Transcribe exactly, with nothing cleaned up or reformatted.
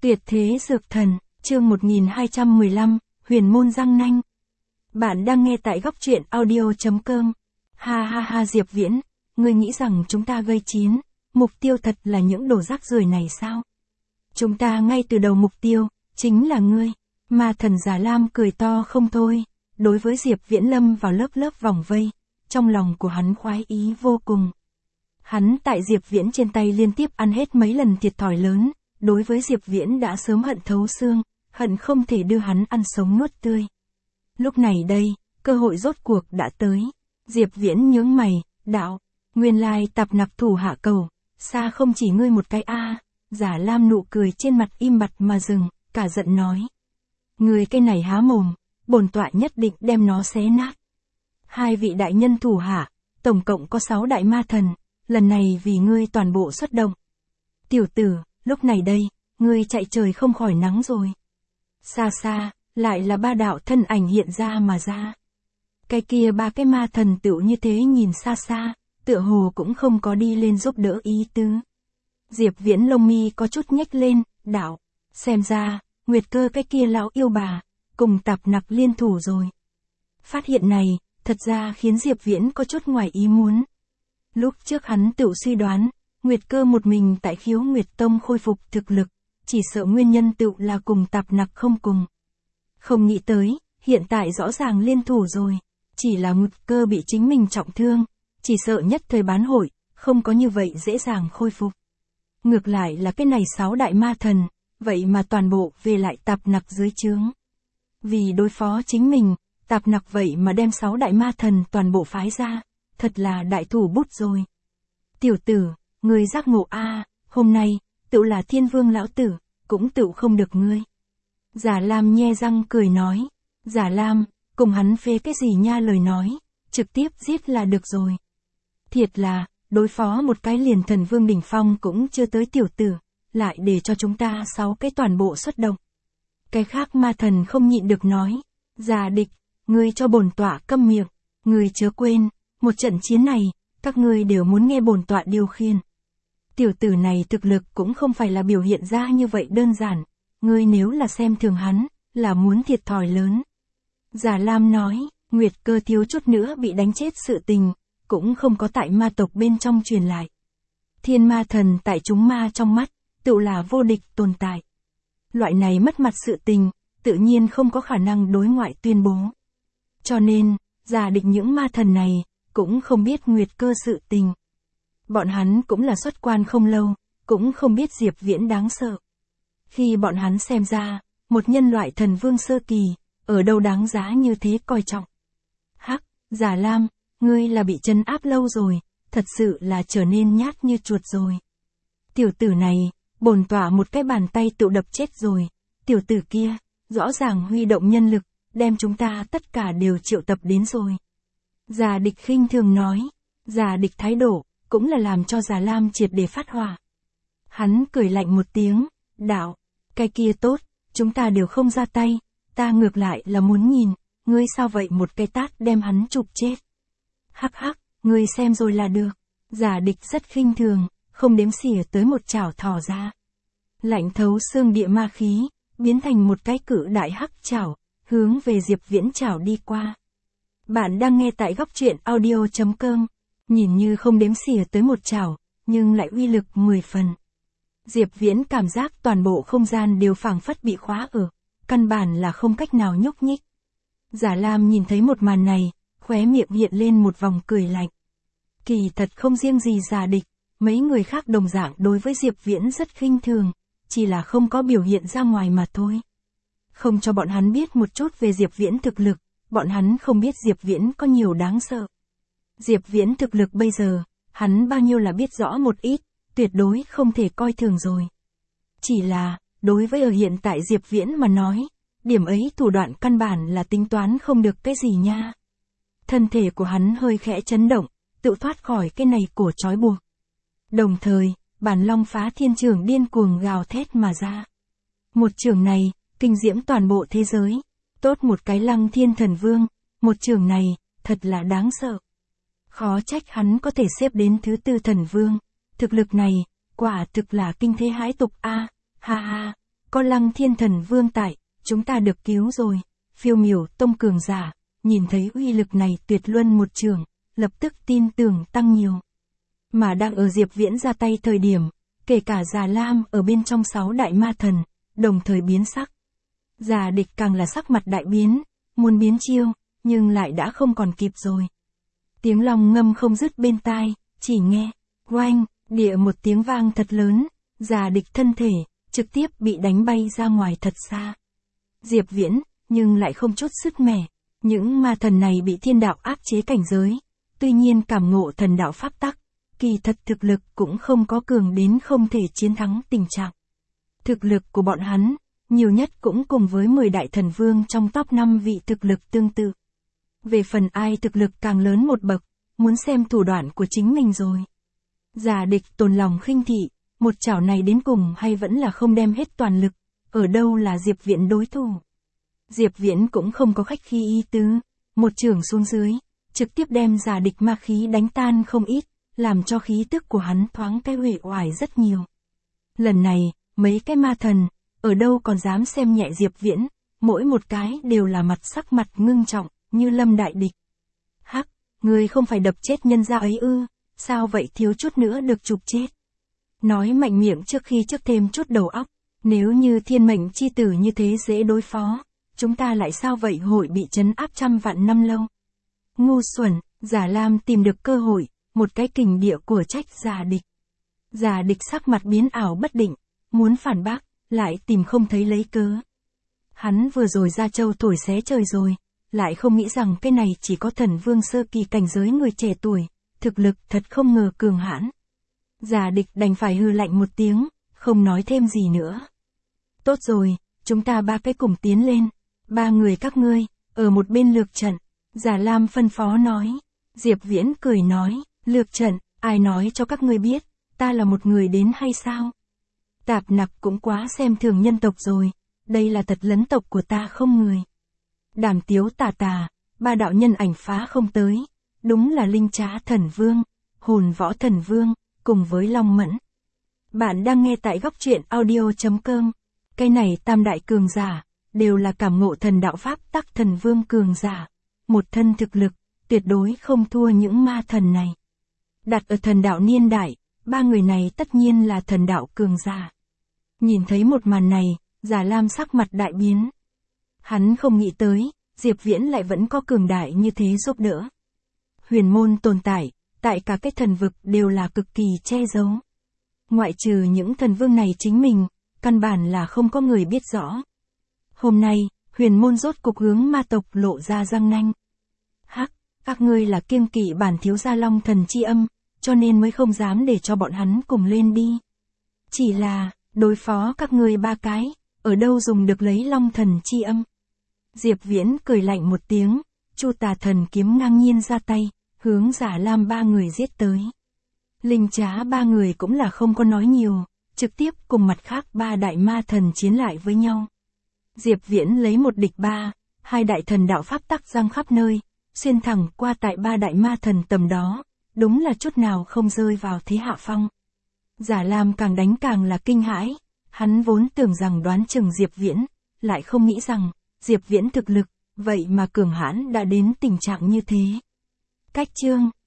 Tuyệt thế dược thần, chương một nghìn hai trăm mười lăm, huyền môn răng nanh. Bạn đang nghe tại góc truyện audio.com. Ha ha ha Diệp Viễn, ngươi nghĩ rằng chúng ta gây chiến, mục tiêu thật là những đồ rác rưởi này sao? Chúng ta ngay từ đầu mục tiêu, chính là ngươi. Ma thần Già Lam cười to không thôi, đối với Diệp Viễn lâm vào lớp lớp vòng vây, trong lòng của hắn khoái ý vô cùng. Hắn tại Diệp Viễn trên tay liên tiếp ăn hết mấy lần thiệt thòi lớn, đối với Diệp Viễn đã sớm hận thấu xương, hận không thể đưa hắn ăn sống nuốt tươi. Lúc này đây, cơ hội rốt cuộc đã tới. Diệp Viễn nhướng mày, đạo, nguyên lai tạp nặc thủ hạ cầu, xa không chỉ ngươi một cái a. Giả Lam nụ cười trên mặt im bặt mà dừng, cả giận nói. Ngươi cái này há mồm, bổn tọa nhất định đem nó xé nát. Hai vị đại nhân thủ hạ, tổng cộng có sáu đại ma thần, lần này vì ngươi toàn bộ xuất động. Tiểu tử, lúc này đây, ngươi chạy trời không khỏi nắng rồi. Xa xa, lại là ba đạo thân ảnh hiện ra mà ra. Cái kia ba cái ma thần tựu như thế nhìn xa xa, tựa hồ cũng không có đi lên giúp đỡ ý tứ. Diệp Viễn lông mi có chút nhếch lên, đạo, xem ra, Nguyệt Cơ cái kia lão yêu bà, cùng tạp nặc liên thủ rồi. Phát hiện này, thật ra khiến Diệp Viễn có chút ngoài ý muốn. Lúc trước hắn tự suy đoán, Nguyệt Cơ một mình tại Khiếu Nguyệt Tông khôi phục thực lực, chỉ sợ nguyên nhân tự là cùng tạp nặc không cùng. Không nghĩ tới, hiện tại rõ ràng liên thủ rồi, chỉ là Nguyệt Cơ bị chính mình trọng thương, chỉ sợ nhất thời bán hội, không có như vậy dễ dàng khôi phục. Ngược lại là cái này sáu đại ma thần, vậy mà toàn bộ về lại tạp nặc dưới trướng. Vì đối phó chính mình, tạp nặc vậy mà đem sáu đại ma thần toàn bộ phái ra, thật là đại thủ bút rồi. Tiểu tử, ngươi giác ngộ a, hôm nay, tự là thiên vương lão tử, cũng tự không được ngươi. Giả Lam nhe răng cười nói, Giả Lam, cùng hắn phê cái gì nha lời nói, trực tiếp giết là được rồi. Thiệt là, đối phó một cái liền thần vương đỉnh phong cũng chưa tới tiểu tử, lại để cho chúng ta sáu cái toàn bộ xuất động. Cái khác ma thần không nhịn được nói, Giả địch, ngươi cho bổn tọa câm miệng, ngươi chớ quên, một trận chiến này, các ngươi đều muốn nghe bổn tọa điều khiển. Tiểu tử này thực lực cũng không phải là biểu hiện ra như vậy đơn giản, ngươi nếu là xem thường hắn, là muốn thiệt thòi lớn. Giả Lam nói, Nguyệt Cơ thiếu chút nữa bị đánh chết sự tình, cũng không có tại ma tộc bên trong truyền lại. Thiên ma thần tại chúng ma trong mắt, tự là vô địch tồn tại. Loại này mất mặt sự tình, tự nhiên không có khả năng đối ngoại tuyên bố. Cho nên, giả địch những ma thần này, cũng không biết Nguyệt Cơ sự tình. Bọn hắn cũng là xuất quan không lâu, cũng không biết Diệp Viễn đáng sợ. Khi bọn hắn xem ra, một nhân loại thần vương sơ kỳ, ở đâu đáng giá như thế coi trọng. Hắc, Giả Lam, ngươi là bị trấn áp lâu rồi, thật sự là trở nên nhát như chuột rồi. Tiểu tử này, bổn tọa một cái bàn tay tự đập chết rồi. Tiểu tử kia, rõ ràng huy động nhân lực, đem chúng ta tất cả đều triệu tập đến rồi. Giả địch khinh thường nói, giả địch thái độ, cũng là làm cho Giả Lam triệt để phát hỏa. Hắn cười lạnh một tiếng, đạo, cái kia tốt, chúng ta đều không ra tay, ta ngược lại là muốn nhìn, ngươi sao vậy một cái tát đem hắn chụp chết. Hắc hắc, ngươi xem rồi là được. Giả địch rất khinh thường, không đếm xỉa tới một chảo thò ra. Lạnh thấu xương địa ma khí, biến thành một cái cự đại hắc chảo, hướng về Diệp Viễn chảo đi qua. Bạn đang nghe tại góc truyện audio.com, nhìn như không đếm xỉa tới một chảo, nhưng lại uy lực mười phần. Diệp Viễn cảm giác toàn bộ không gian đều phảng phất bị khóa ở, căn bản là không cách nào nhúc nhích. Giả Lam nhìn thấy một màn này, khóe miệng hiện lên một vòng cười lạnh. Kỳ thật không riêng gì Giả địch, mấy người khác đồng dạng đối với Diệp Viễn rất khinh thường, chỉ là không có biểu hiện ra ngoài mà thôi. Không cho bọn hắn biết một chút về Diệp Viễn thực lực, bọn hắn không biết Diệp Viễn có nhiều đáng sợ. Diệp Viễn thực lực bây giờ, hắn bao nhiêu là biết rõ một ít, tuyệt đối không thể coi thường rồi. Chỉ là, đối với ở hiện tại Diệp Viễn mà nói, điểm ấy thủ đoạn căn bản là tính toán không được cái gì nha. Thân thể của hắn hơi khẽ chấn động, tự thoát khỏi cái này cổ trói buộc. Đồng thời, bản long phá thiên trường điên cuồng gào thét mà ra. Một trường này, kinh diễm toàn bộ thế giới. Tốt một cái lăng thiên thần vương, một trường này, thật là đáng sợ. Khó trách hắn có thể xếp đến thứ tư thần vương. Thực lực này, quả thực là kinh thế hãi tục a, ha ha, có Lăng Thiên Thần Vương tại, chúng ta được cứu rồi. Phiêu Miểu Tông cường giả, nhìn thấy uy lực này tuyệt luân một trường, lập tức tin tưởng tăng nhiều. Mà đang ở Diệp Viễn ra tay thời điểm, kể cả Già Lam ở bên trong sáu đại ma thần, đồng thời biến sắc. Già Địch càng là sắc mặt đại biến, muốn biến chiêu, nhưng lại đã không còn kịp rồi. Tiếng long ngâm không dứt bên tai, chỉ nghe, oanh, địa một tiếng vang thật lớn, Già Địch thân thể, trực tiếp bị đánh bay ra ngoài thật xa. Diệp Viễn, nhưng lại không chút sứt mẻ, những ma thần này bị thiên đạo áp chế cảnh giới, tuy nhiên cảm ngộ thần đạo pháp tắc, kỳ thật thực lực cũng không có cường đến không thể chiến thắng tình trạng. Thực lực của bọn hắn, nhiều nhất cũng cùng với mười đại thần vương trong top năm vị thực lực tương tự. Về phần ai thực lực càng lớn một bậc, muốn xem thủ đoạn của chính mình rồi. Già Địch tồn lòng khinh thị, một chảo này đến cùng hay vẫn là không đem hết toàn lực, ở đâu là Diệp Viễn đối thủ. Diệp Viễn cũng không có khách khí ý tứ, một chưởng xuống dưới, trực tiếp đem Già Địch ma khí đánh tan không ít, làm cho khí tức của hắn thoáng cái uể oải rất nhiều. Lần này, mấy cái ma thần, ở đâu còn dám xem nhẹ Diệp Viễn, mỗi một cái đều là mặt sắc mặt ngưng trọng, như lâm đại địch. Hắc, người không phải đập chết nhân gia ấy ư, sao vậy thiếu chút nữa được chụp chết. Nói mạnh miệng trước khi trước thêm chút đầu óc, nếu như thiên mệnh chi tử như thế dễ đối phó, chúng ta lại sao vậy hội bị trấn áp trăm vạn năm lâu. Ngu xuẩn, Già Lam tìm được cơ hội, một cái kình địa của trách Già Địch. Già Địch sắc mặt biến ảo bất định, muốn phản bác, lại tìm không thấy lấy cớ. Hắn vừa rồi ra châu thổi xé trời rồi, lại không nghĩ rằng cái này chỉ có thần vương sơ kỳ cảnh giới người trẻ tuổi, thực lực thật không ngờ cường hãn. Già Địch đành phải hư lạnh một tiếng, không nói thêm gì nữa. Tốt rồi, chúng ta ba cái cùng tiến lên, ba người các ngươi, ở một bên lược trận, Già Lam phân phó nói. Diệp Viễn cười nói, lược trận, ai nói cho các ngươi biết, ta là một người đến hay sao? Tạp Nặc cũng quá xem thường nhân tộc rồi, đây là thật lấn tộc của ta không người. Đàm Tiếu tà tà, ba đạo nhân ảnh phá không tới, đúng là Linh Trá Thần Vương, Hồn Võ Thần Vương, cùng với Long Mẫn. Bạn đang nghe tại góc truyện audio chấm com, cái này tam đại cường giả, đều là cảm ngộ thần đạo pháp tắc thần vương cường giả, một thân thực lực, tuyệt đối không thua những ma thần này. Đặt ở thần đạo niên đại, ba người này tất nhiên là thần đạo cường giả. Nhìn thấy một màn này, Già Lam sắc mặt đại biến. Hắn không nghĩ tới, Diệp Viễn lại vẫn có cường đại như thế giúp đỡ. Huyền môn tồn tại, tại cả cái thần vực đều là cực kỳ che giấu. Ngoại trừ những thần vương này chính mình, căn bản là không có người biết rõ. Hôm nay, huyền môn rốt cục hướng ma tộc lộ ra răng nanh. Hắc, các ngươi là kiêng kỵ bản thiếu gia Long Thần chi âm, cho nên mới không dám để cho bọn hắn cùng lên đi. Chỉ là, đối phó các ngươi ba cái, ở đâu dùng được lấy Long Thần chi âm. Diệp Viễn cười lạnh một tiếng, Chu Tà Thần kiếm ngang nhiên ra tay, hướng Già Lam ba người giết tới. Linh Trá ba người cũng là không có nói nhiều, trực tiếp cùng mặt khác ba đại ma thần chiến lại với nhau. Diệp Viễn lấy một địch ba, hai đại thần đạo pháp tắc giăng khắp nơi, xuyên thẳng qua tại ba đại ma thần tầm đó, đúng là chút nào không rơi vào thế hạ phong. Già Lam càng đánh càng là kinh hãi, hắn vốn tưởng rằng đoán chừng Diệp Viễn, lại không nghĩ rằng, Diệp Viễn thực lực, vậy mà cường hãn đã đến tình trạng như thế. Cách chương